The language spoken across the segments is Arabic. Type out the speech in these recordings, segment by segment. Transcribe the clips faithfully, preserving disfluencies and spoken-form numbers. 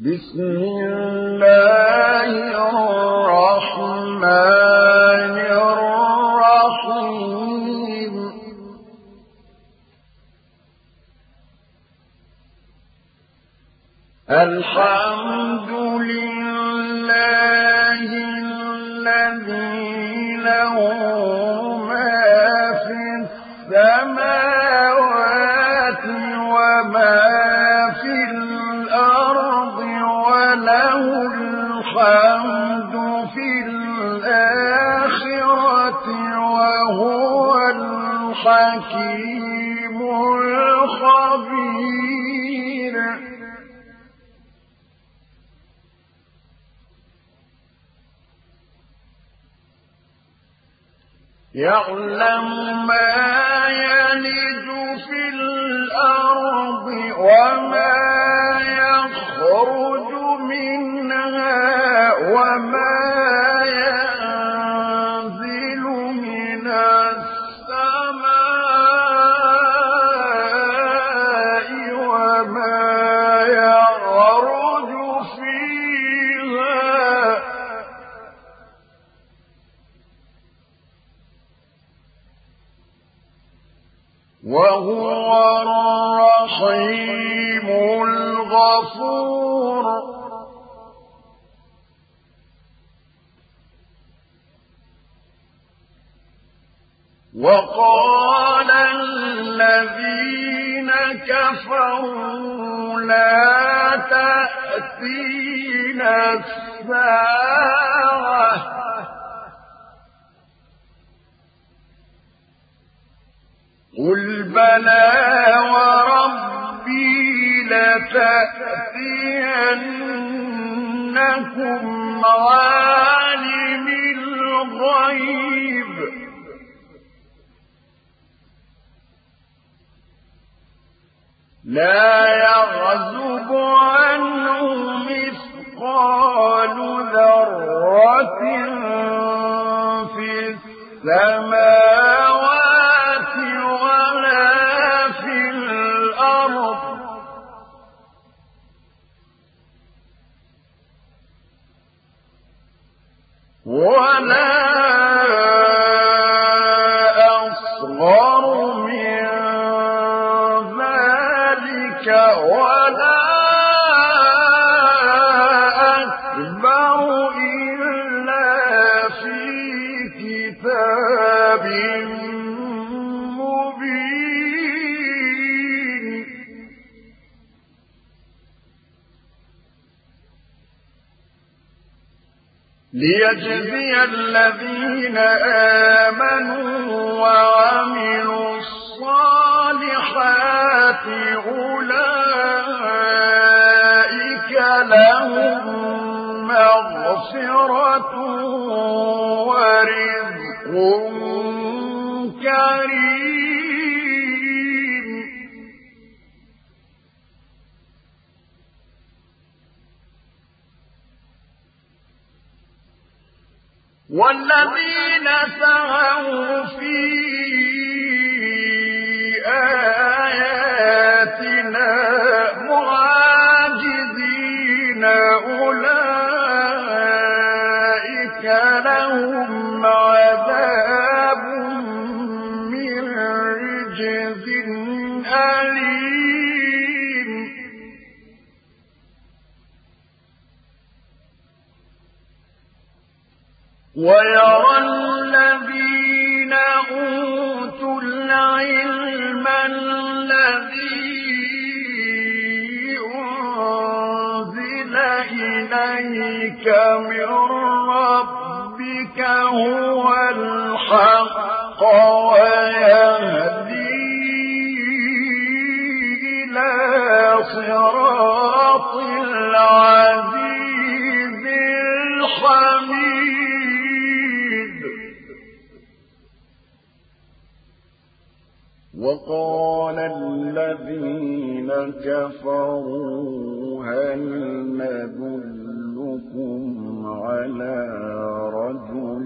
بسم الله الرحمن الرحيم الحمد لله الذي له ما في السماوات وما في الأرض وله الحمد في الآخرة وهو الحكيم الخبير يعلم ما يلج في الأرض وما يخرج منها وما ينزل من السماء وما يعرج فيها وهو الرحيم الغفور وقال الذين كفروا لا تأتينا الساعة قل بلى وربي لتأتينكم عالم الغيب لا يعزب عنه مثقال ذرة في السماوات ولا في الأرض ولا أصغر من ذلك ولا أكبر إلا في كتاب مبين ليجزي الذين آمنوا وعملوا الصالحات أولئك لهم مغفرة ورزق كريم والذين سعوا في آياتنا معاجزين أولئك لهم عذاب من رجز أليم ويرى الذين أوتوا العلم الذي أنزل إليك من ربك هو الحق ويهدي إلى صراط العزيز الحميد وقال الذين كفروا هل ندلكم على رجل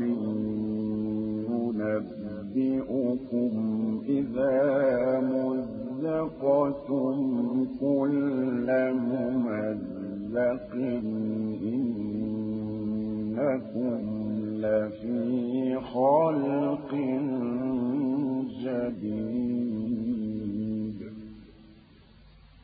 ينبئكم إذا مزقتم كل ممزق مُزْلَقٍ إِنَّكُمْ لَفِي خَلْقٍ جَدِيدٍ